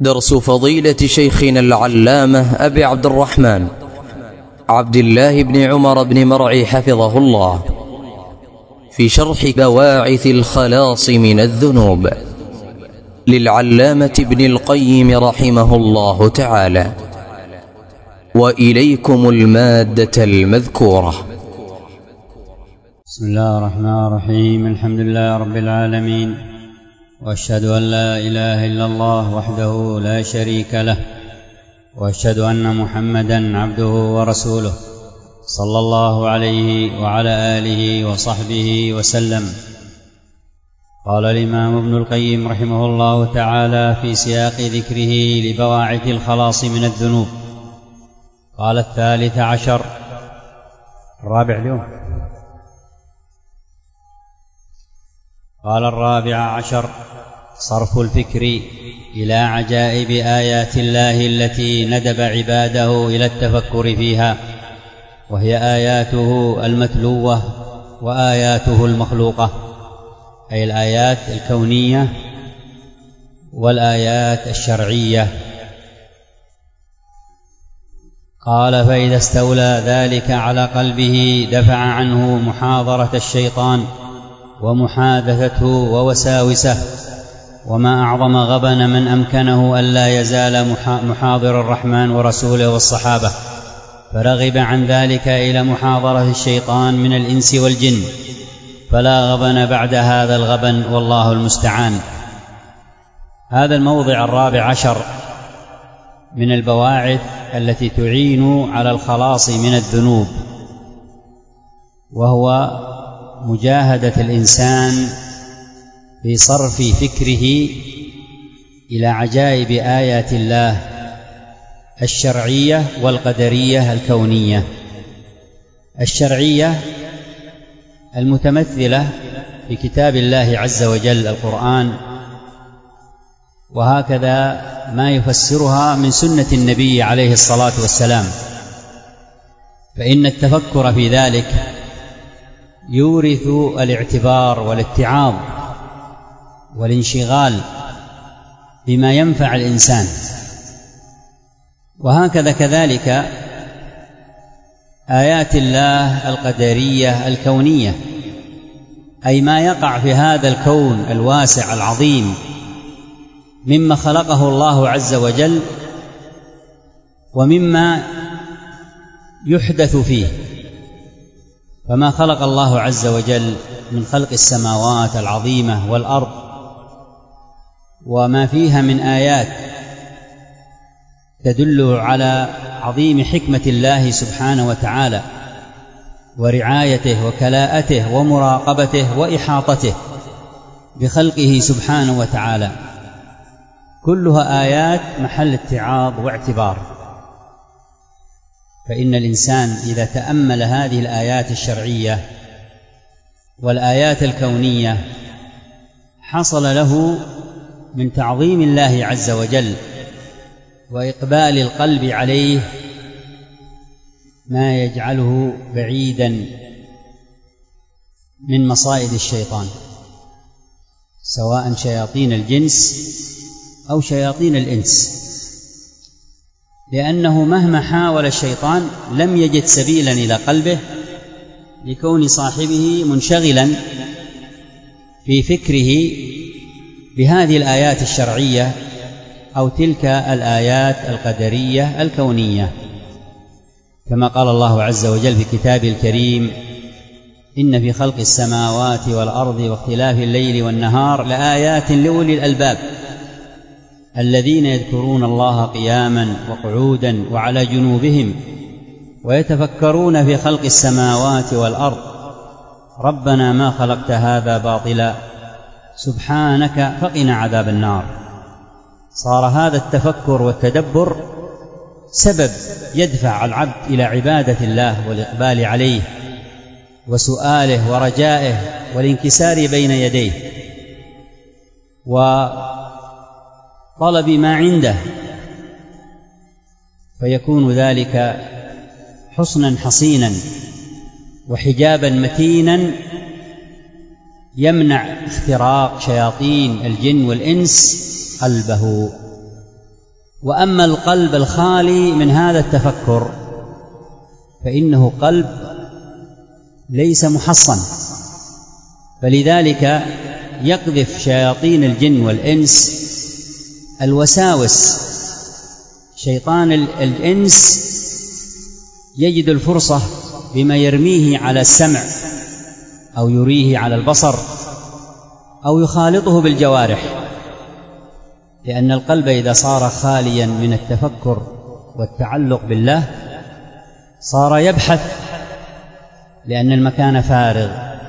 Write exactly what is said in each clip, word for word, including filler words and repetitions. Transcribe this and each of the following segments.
درس فضيلة شيخنا العلامة أبي عبد الرحمن عبد الله بن عمر بن مرعي حفظه الله في شرح بواعث الخلاص من الذنوب للعلامة ابن القيم رحمه الله تعالى. وإليكم المادة المذكورة. بسم الله الرحمن الرحيم. الحمد لله رب العالمين، وأشهد أن لا إله إلا الله وحده لا شريك له، وأشهد أن محمدا عبده ورسوله صلى الله عليه وعلى آله وصحبه وسلم. قال الإمام ابن القيم رحمه الله تعالى في سياق ذكره لبواعث الخلاص من الذنوب، قال الثالث عشر الرابع اليوم قال الرابع عشر صرف الفكر إلى عجائب آيات الله التي ندب عباده إلى التفكر فيها، وهي آياته المتلوة وآياته المخلوقة، أي الآيات الكونية والآيات الشرعية. قال: فإذا استولى ذلك على قلبه دفع عنه محاضرة الشيطان ومحادثته ووساوسه، وما أعظم غبن من أمكنه ألا يزال محاضر الرحمن ورسوله والصحابة، فرغب عن ذلك إلى محاضرة الشيطان من الإنس والجن، فلا غبن بعد هذا الغبن، والله المستعان. هذا الموضع الرابع عشر من البواعث التي تعين على الخلاص من الذنوب، وهو مجاهدة الإنسان في صرف فكره إلى عجائب آيات الله الشرعية والقدرية الكونية. الشرعية المتمثلة في كتاب الله عز وجل القرآن، وهكذا ما يفسرها من سنة النبي عليه الصلاة والسلام، فإن التفكر في ذلك يورث الاعتبار والاتعاظ والانشغال بما ينفع الإنسان. وهكذا كذلك آيات الله القدرية الكونية، أي ما يقع في هذا الكون الواسع العظيم مما خلقه الله عز وجل ومما يحدث فيه. فما خلق الله عز وجل من خلق السماوات العظيمة والأرض وما فيها من آيات تدل على عظيم حكمة الله سبحانه وتعالى ورعايته وكلاءته ومراقبته وإحاطته بخلقه سبحانه وتعالى، كلها آيات محل اتعاظ واعتبار. فإن الإنسان إذا تأمل هذه الآيات الشرعية والآيات الكونية حصل له من تعظيم الله عز وجل وإقبال القلب عليه ما يجعله بعيدا من مصائد الشيطان، سواء شياطين الجنس أو شياطين الإنس، لأنه مهما حاول الشيطان لم يجد سبيلا إلى قلبه، لكون صاحبه منشغلا في فكره بهذه الآيات الشرعية أو تلك الآيات القدرية الكونية، كما قال الله عز وجل في كتابه الكريم: إن في خلق السماوات والأرض واختلاف الليل والنهار لآيات لأولي الألباب الذين يذكرون الله قياما وقعودا وعلى جنوبهم ويتفكرون في خلق السماوات والأرض ربنا ما خلقت هذا باطلا سبحانك فقنا عذاب النار. صار هذا التفكر والتدبر سبب يدفع العبد إلى عبادة الله والإقبال عليه وسؤاله ورجائه والانكسار بين يديه وطلب ما عنده، فيكون ذلك حصنا حصينا وحجابا متينا يمنع اختراق شياطين الجن والإنس قلبه. وأما القلب الخالي من هذا التفكر فإنه قلب ليس محصن، فلذلك يقذف شياطين الجن والإنس الوساوس. شيطان الإنس يجد الفرصة بما يرميه على السمع أو يريه على البصر أو يخالطه بالجوارح، لأن القلب إذا صار خاليا من التفكر والتعلق بالله صار يبحث، لأن المكان فارغ،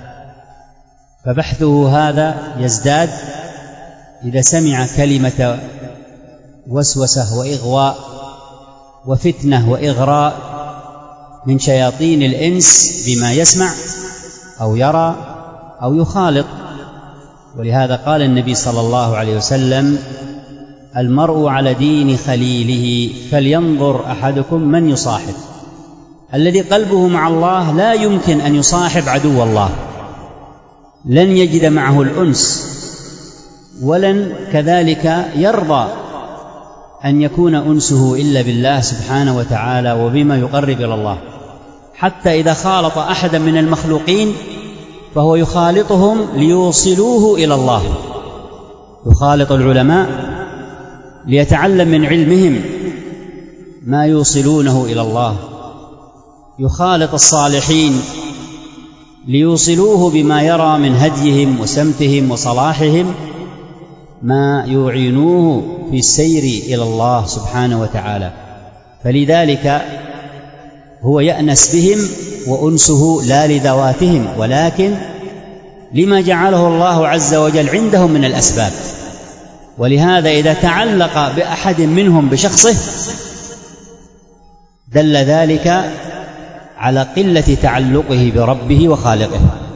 فبحثه هذا يزداد إذا سمع كلمة وسوسة وإغواء وفتنة وإغراء من شياطين الإنس بما يسمع أو يرى أو يخالط. ولهذا قال النبي صلى الله عليه وسلم: المرء على دين خليله فلينظر أحدكم من يصاحب. الذي قلبه مع الله لا يمكن أن يصاحب عدو الله، لن يجد معه الأنس، ولن كذلك يرضى أن يكون أنسه إلا بالله سبحانه وتعالى وبما يقرب إلى الله. حتى إذا خالط أحدا من المخلوقين فهو يخالطهم ليوصلوه إلى الله. يخالط العلماء ليتعلم من علمهم ما يوصلونه إلى الله، يخالط الصالحين ليوصلوه بما يرى من هديهم وسمتهم وصلاحهم ما يعينوه في السير إلى الله سبحانه وتعالى. فلذلك هو يأنس بهم وأنسه لا لذواتهم، ولكن لما جعله الله عز وجل عندهم من الأسباب. ولهذا إذا تعلق بأحد منهم بشخصه دل ذلك على قلة تعلقه بربه وخالقه،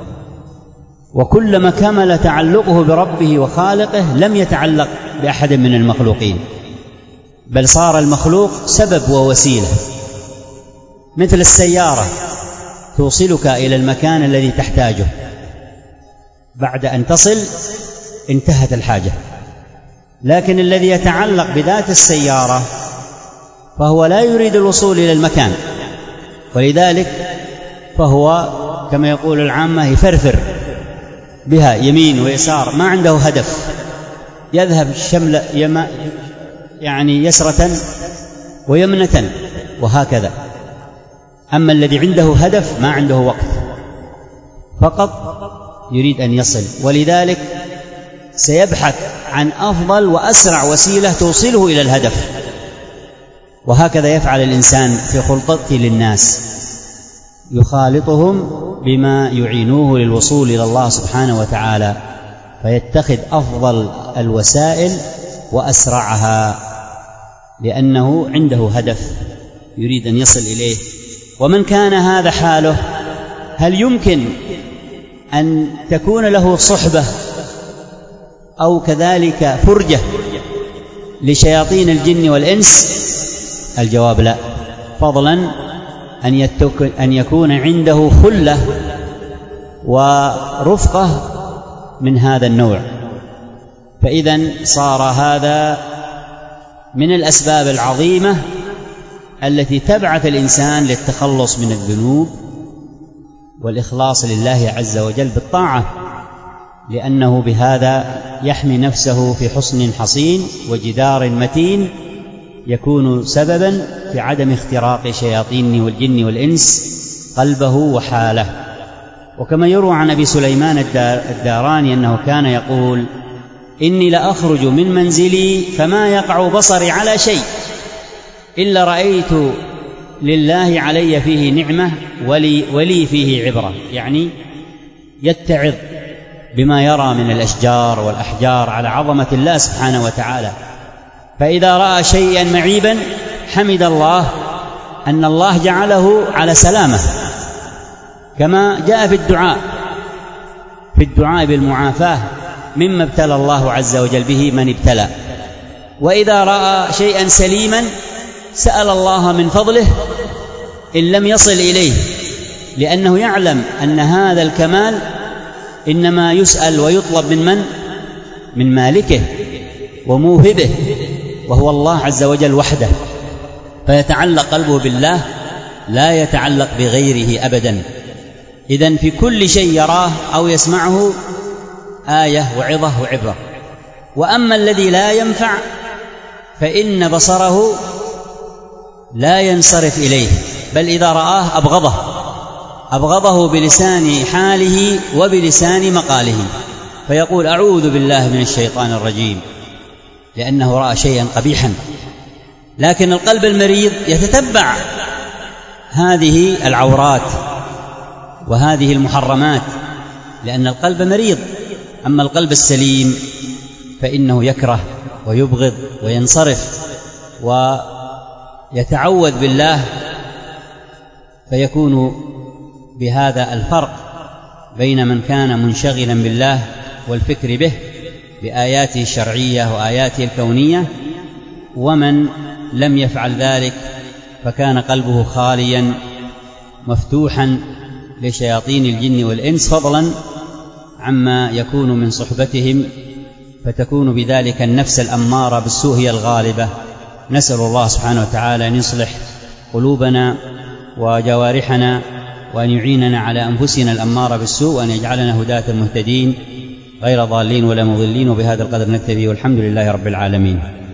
وكلما كمل تعلقه بربه وخالقه لم يتعلق بأحد من المخلوقين، بل صار المخلوق سبب ووسيلة، مثل السيارة توصلك إلى المكان الذي تحتاجه، بعد أن تصل انتهت الحاجة. لكن الذي يتعلق بذات السيارة فهو لا يريد الوصول إلى المكان، ولذلك فهو كما يقول العامة يفرفر بها يمين ويسار، ما عنده هدف، يذهب شمل يما يعني يسرة ويمنة وهكذا. أما الذي عنده هدف ما عنده وقت، فقط يريد أن يصل، ولذلك سيبحث عن أفضل وأسرع وسيلة توصله إلى الهدف. وهكذا يفعل الإنسان في خلطته للناس، يخالطهم بما يعينوه للوصول إلى الله سبحانه وتعالى، فيتخذ أفضل الوسائل وأسرعها، لأنه عنده هدف يريد أن يصل إليه. ومن كان هذا حاله هل يمكن أن تكون له صحبة أو كذلك فرجة لشياطين الجن والإنس؟ الجواب لا، فضلا أن يكون عنده خلة ورفقة من هذا النوع. فإذن صار هذا من الأسباب العظيمة التي تبعث الإنسان للتخلص من الذنوب والإخلاص لله عز وجل بالطاعة، لأنه بهذا يحمي نفسه في حصن حصين وجدار متين يكون سببا في عدم اختراق شياطين والجن والإنس قلبه وحاله. وكما يروى عن أبي سليمان الداراني أنه كان يقول: إني لأخرج من منزلي فما يقع بصري على شيء إلا رأيت لله علي فيه نعمة ولي, ولي فيه عبرة، يعني يتعظ بما يرى من الأشجار والأحجار على عظمة الله سبحانه وتعالى. فإذا رأى شيئا معيبا حمد الله أن الله جعله على سلامة، كما جاء في الدعاء في الدعاء بالمعافاة مما ابتلى الله عز وجل به من ابتلى. وإذا رأى شيئا سليما سأل الله من فضله إن لم يصل إليه، لأنه يعلم أن هذا الكمال إنما يسأل ويطلب من من؟ من مالكه وموهبه وهو الله عز وجل وحده، فيتعلق قلبه بالله لا يتعلق بغيره أبدا. إذن في كل شيء يراه أو يسمعه آية وعظة وعبرة. وأما الذي لا ينفع فإن بصره لا ينصرف إليه، بل إذا رآه أبغضه أبغضه بلسان حاله وبلسان مقاله، فيقول أعوذ بالله من الشيطان الرجيم، لأنه رأى شيئا قبيحا. لكن القلب المريض يتتبع هذه العورات وهذه المحرمات، لأن القلب مريض. أما القلب السليم فإنه يكره ويبغض وينصرف ويتعوذ بالله، فيكون بهذا الفرق بين من كان منشغلا بالله والفكر به بآياته الشرعية وآياته الكونية، ومن لم يفعل ذلك فكان قلبه خاليا مفتوحا لشياطين الجن والإنس، فضلا عما يكون من صحبتهم، فتكون بذلك النفس الأمارة بالسوء هي الغالبة. نسأل الله سبحانه وتعالى أن يصلح قلوبنا وجوارحنا، وأن يعيننا على أنفسنا الأمارة بالسوء، وأن يجعلنا هداة مهتدين غير ضالين ولا مضلين. وبهذا القدر نكتفي، والحمد لله رب العالمين.